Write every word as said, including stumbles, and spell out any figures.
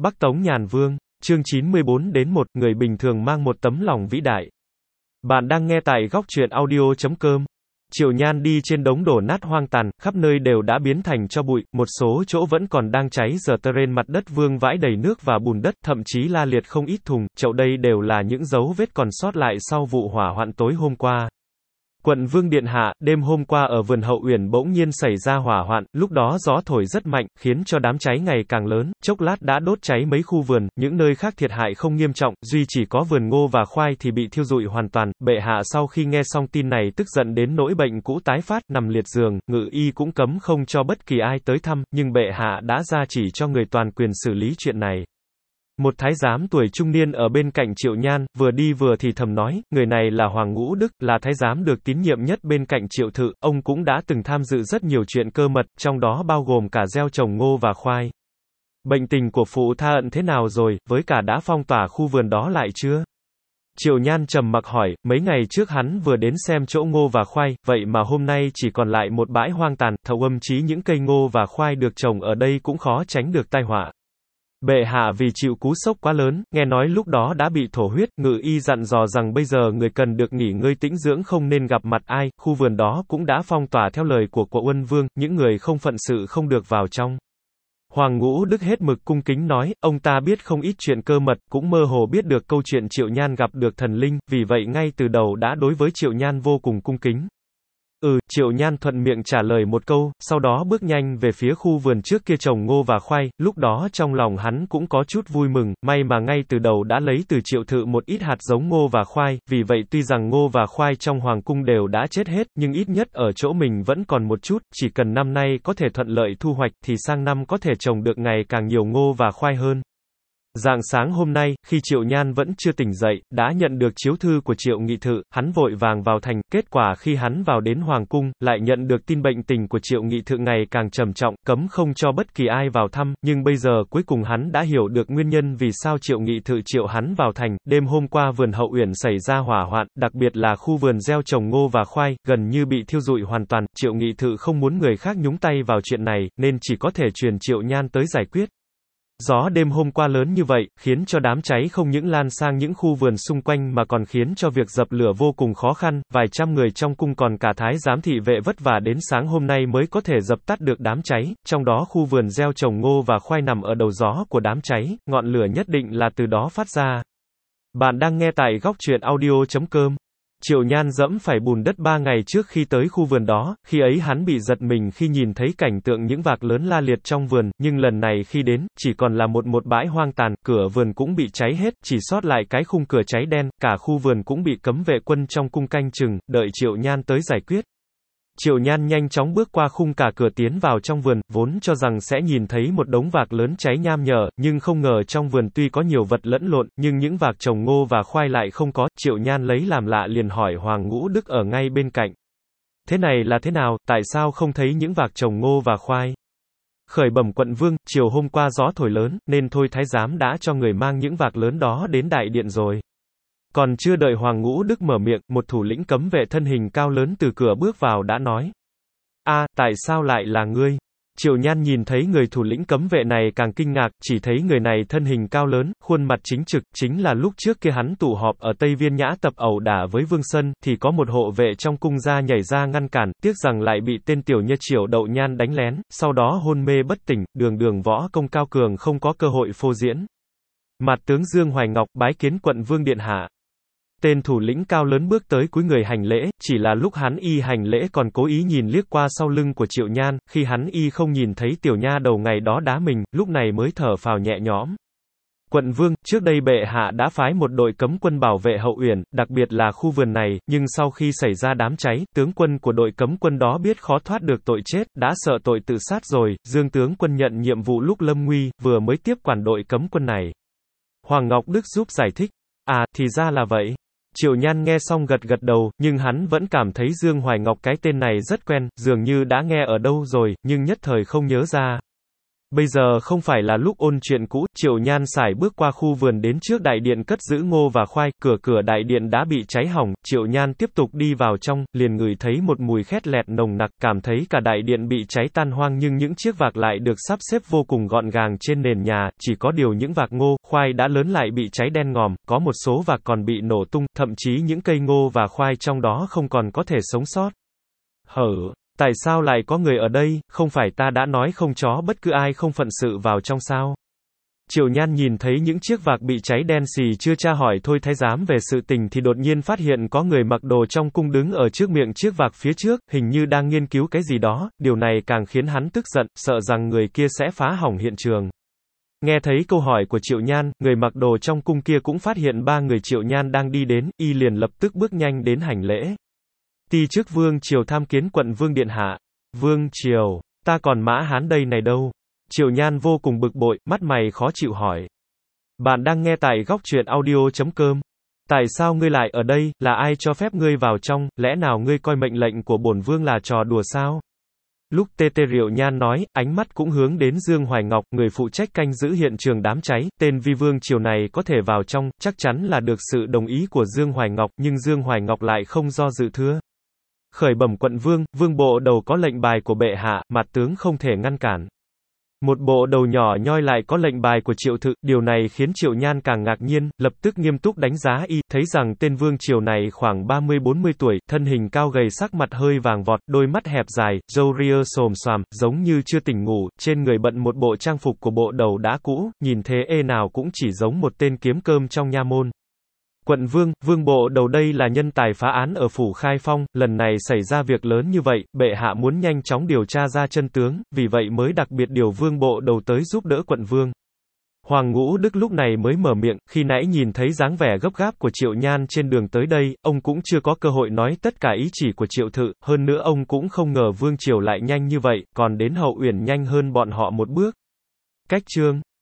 Bắc Tống Nhàn Vương, chương chín mươi bốn đến một, người bình thường mang một tấm lòng vĩ đại. Bạn đang nghe tại góc truyện audio chấm com. Triệu Nhan đi trên đống đổ nát hoang tàn, khắp nơi đều đã biến thành tro bụi, một số chỗ vẫn còn đang cháy giờ tơ trên mặt đất vương vãi đầy nước và bùn đất, thậm chí la liệt không ít thùng, chậu đây đều là những dấu vết còn sót lại sau vụ hỏa hoạn tối hôm qua. Quận Vương điện hạ, đêm hôm qua ở vườn Hậu Uyển bỗng nhiên xảy ra hỏa hoạn, lúc đó gió thổi rất mạnh, khiến cho đám cháy ngày càng lớn, chốc lát đã đốt cháy mấy khu vườn, những nơi khác thiệt hại không nghiêm trọng, duy chỉ có vườn ngô và khoai thì bị thiêu rụi hoàn toàn. Bệ hạ sau khi nghe xong tin này tức giận đến nỗi bệnh cũ tái phát, nằm liệt giường, ngự y cũng cấm không cho bất kỳ ai tới thăm, nhưng bệ hạ đã ra chỉ cho người toàn quyền xử lý chuyện này. Một thái giám tuổi trung niên ở bên cạnh Triệu Nhan, vừa đi vừa thì thầm nói, người này là Hoàng Ngũ Đức, là thái giám được tín nhiệm nhất bên cạnh Triệu Thự, ông cũng đã từng tham dự rất nhiều chuyện cơ mật, trong đó bao gồm cả gieo trồng ngô và khoai. Bệnh tình của phụ Tha Ẩn thế nào rồi, với cả đã phong tỏa khu vườn đó lại chưa? Triệu Nhan trầm mặc hỏi, mấy ngày trước hắn vừa đến xem chỗ ngô và khoai, vậy mà hôm nay chỉ còn lại một bãi hoang tàn, thầu âm chí những cây ngô và khoai được trồng ở đây cũng khó tránh được tai họa. Bệ hạ vì chịu cú sốc quá lớn, nghe nói lúc đó đã bị thổ huyết, ngự y dặn dò rằng bây giờ người cần được nghỉ ngơi tĩnh dưỡng không nên gặp mặt ai, khu vườn đó cũng đã phong tỏa theo lời của Quận Uân Vương, những người không phận sự không được vào trong. Hoàng Ngũ Đức hết mực cung kính nói, ông ta biết không ít chuyện cơ mật, cũng mơ hồ biết được câu chuyện Triệu Nhan gặp được thần linh, vì vậy ngay từ đầu đã đối với Triệu Nhan vô cùng cung kính. Ừ, Triệu Nhan thuận miệng trả lời một câu, sau đó bước nhanh về phía khu vườn trước kia trồng ngô và khoai, lúc đó trong lòng hắn cũng có chút vui mừng, may mà ngay từ đầu đã lấy từ Triệu Thự một ít hạt giống ngô và khoai, vì vậy tuy rằng ngô và khoai trong hoàng cung đều đã chết hết, nhưng ít nhất ở chỗ mình vẫn còn một chút, chỉ cần năm nay có thể thuận lợi thu hoạch, thì sang năm có thể trồng được ngày càng nhiều ngô và khoai hơn. Rạng sáng hôm nay, khi Triệu Nhan vẫn chưa tỉnh dậy, đã nhận được chiếu thư của Triệu Nghị Thự, hắn vội vàng vào thành, kết quả khi hắn vào đến Hoàng Cung, lại nhận được tin bệnh tình của Triệu Nghị Thự ngày càng trầm trọng, cấm không cho bất kỳ ai vào thăm, nhưng bây giờ cuối cùng hắn đã hiểu được nguyên nhân vì sao Triệu Nghị Thự triệu hắn vào thành. Đêm hôm qua vườn Hậu Uyển xảy ra hỏa hoạn, đặc biệt là khu vườn gieo trồng ngô và khoai, gần như bị thiêu rụi hoàn toàn, Triệu Nghị Thự không muốn người khác nhúng tay vào chuyện này, nên chỉ có thể truyền Triệu Nhan tới giải quyết. Gió đêm hôm qua lớn như vậy, khiến cho đám cháy không những lan sang những khu vườn xung quanh mà còn khiến cho việc dập lửa vô cùng khó khăn, vài trăm người trong cung còn cả thái giám thị vệ vất vả đến sáng hôm nay mới có thể dập tắt được đám cháy, trong đó khu vườn gieo trồng ngô và khoai nằm ở đầu gió của đám cháy, ngọn lửa nhất định là từ đó phát ra. Bạn đang nghe tại góc truyện audio chấm com. Triệu Nhan dẫm phải bùn đất ba ngày trước khi tới khu vườn đó, khi ấy hắn bị giật mình khi nhìn thấy cảnh tượng những vạc lớn la liệt trong vườn, nhưng lần này khi đến, chỉ còn là một một bãi hoang tàn, cửa vườn cũng bị cháy hết, chỉ sót lại cái khung cửa cháy đen, cả khu vườn cũng bị cấm vệ quân trong cung canh chừng, đợi Triệu Nhan tới giải quyết. Triệu Nhan nhanh chóng bước qua khung cả cửa tiến vào trong vườn, vốn cho rằng sẽ nhìn thấy một đống vạc lớn cháy nham nhở, nhưng không ngờ trong vườn tuy có nhiều vật lẫn lộn, nhưng những vạc trồng ngô và khoai lại không có. Triệu Nhan lấy làm lạ liền hỏi Hoàng Ngũ Đức ở ngay bên cạnh. Thế này là thế nào, tại sao không thấy những vạc trồng ngô và khoai? Khởi bẩm Quận Vương, chiều hôm qua gió thổi lớn, nên thôi thái giám đã cho người mang những vạc lớn đó đến đại điện rồi. Còn chưa đợi Hoàng Ngũ Đức mở miệng, một thủ lĩnh cấm vệ thân hình cao lớn từ cửa bước vào đã nói. A, tại sao lại là ngươi? Triệu Nhan nhìn thấy người thủ lĩnh cấm vệ này càng kinh ngạc, chỉ thấy người này thân hình cao lớn, khuôn mặt chính trực, chính là lúc trước kia hắn tụ họp ở Tây Viên Nhã tập ẩu đả với Vương Sân, thì có một hộ vệ trong cung ra nhảy ra ngăn cản, tiếc rằng lại bị tên tiểu nha Triệu Đậu Nhan đánh lén, sau đó hôn mê bất tỉnh, đường đường võ công cao cường không có cơ hội phô diễn. Mặt tướng Dương Hoài Ngọc bái kiến Quận Vương điện hạ. Tên thủ lĩnh cao lớn bước tới cúi người hành lễ, chỉ là lúc hắn y hành lễ còn cố ý nhìn liếc qua sau lưng của Triệu Nhan, khi hắn y không nhìn thấy tiểu nha đầu ngày đó đá mình, lúc này mới thở phào nhẹ nhõm. Quận Vương, trước đây bệ hạ đã phái một đội cấm quân bảo vệ Hậu Uyển, đặc biệt là khu vườn này, nhưng sau khi xảy ra đám cháy, tướng quân của đội cấm quân đó biết khó thoát được tội chết, đã sợ tội tự sát rồi, Dương tướng quân nhận nhiệm vụ lúc lâm nguy, vừa mới tiếp quản đội cấm quân này. Hoàng Ngọc Đức giúp giải thích. À, thì ra là vậy. Triệu Nhan nghe xong gật gật đầu, nhưng hắn vẫn cảm thấy Dương Hoài Ngọc cái tên này rất quen, dường như đã nghe ở đâu rồi, nhưng nhất thời không nhớ ra. Bây giờ không phải là lúc ôn chuyện cũ, Triệu Nhan sải bước qua khu vườn đến trước đại điện cất giữ ngô và khoai, cửa cửa đại điện đã bị cháy hỏng, Triệu Nhan tiếp tục đi vào trong, liền ngửi thấy một mùi khét lẹt nồng nặc, cảm thấy cả đại điện bị cháy tan hoang nhưng những chiếc vạc lại được sắp xếp vô cùng gọn gàng trên nền nhà, chỉ có điều những vạc ngô, khoai đã lớn lại bị cháy đen ngòm, có một số vạc còn bị nổ tung, thậm chí những cây ngô và khoai trong đó không còn có thể sống sót. Hở! Tại sao lại có người ở đây, không phải ta đã nói không cho bất cứ ai không phận sự vào trong sao? Triệu Nhan nhìn thấy những chiếc vạc bị cháy đen xì chưa tra hỏi thôi thái giám về sự tình thì đột nhiên phát hiện có người mặc đồ trong cung đứng ở trước miệng chiếc vạc phía trước, hình như đang nghiên cứu cái gì đó, điều này càng khiến hắn tức giận, sợ rằng người kia sẽ phá hỏng hiện trường. Nghe thấy câu hỏi của Triệu Nhan, người mặc đồ trong cung kia cũng phát hiện ba người Triệu Nhan đang đi đến, y liền lập tức bước nhanh đến hành lễ. Ti chức Vương Triều tham kiến quận Vương điện hạ. Vương Triều, ta còn Mã Hán đây này đâu? Triệu Nhan vô cùng bực bội, mắt mày khó chịu hỏi. Bạn đang nghe tại góc truyện audio chấm com. Tại sao ngươi lại ở đây, là ai cho phép ngươi vào trong, lẽ nào ngươi coi mệnh lệnh của bổn vương là trò đùa sao? Lúc tê tê Triệu Nhan nói, ánh mắt cũng hướng đến Dương Hoài Ngọc, người phụ trách canh giữ hiện trường đám cháy, tên vi vương triều này có thể vào trong, chắc chắn là được sự đồng ý của Dương Hoài Ngọc, nhưng Dương Hoài Ngọc lại không do dự thưa. Khởi bẩm quận vương, vương bộ đầu có lệnh bài của bệ hạ, mặt tướng không thể ngăn cản. Một bộ đầu nhỏ nhoi lại có lệnh bài của Triệu Thự, điều này khiến Triệu Nhan càng ngạc nhiên, lập tức nghiêm túc đánh giá y, thấy rằng tên vương triều này khoảng ba mươi bốn mươi tuổi, thân hình cao gầy sắc mặt hơi vàng vọt, đôi mắt hẹp dài, râu ria xồm xoàm, giống như chưa tỉnh ngủ, trên người bận một bộ trang phục của bộ đầu đã cũ, nhìn thế ê nào cũng chỉ giống một tên kiếm cơm trong nha môn. Quận vương, vương bộ đầu đây là nhân tài phá án ở phủ Khai Phong, lần này xảy ra việc lớn như vậy, bệ hạ muốn nhanh chóng điều tra ra chân tướng, vì vậy mới đặc biệt điều vương bộ đầu tới giúp đỡ quận vương. Hoàng Ngũ Đức lúc này mới mở miệng, khi nãy nhìn thấy dáng vẻ gấp gáp của Triệu Nhan trên đường tới đây, ông cũng chưa có cơ hội nói tất cả ý chỉ của Triệu Thự, hơn nữa ông cũng không ngờ vương triều lại nhanh như vậy, còn đến Hậu Uyển nhanh hơn bọn họ một bước. Cách chương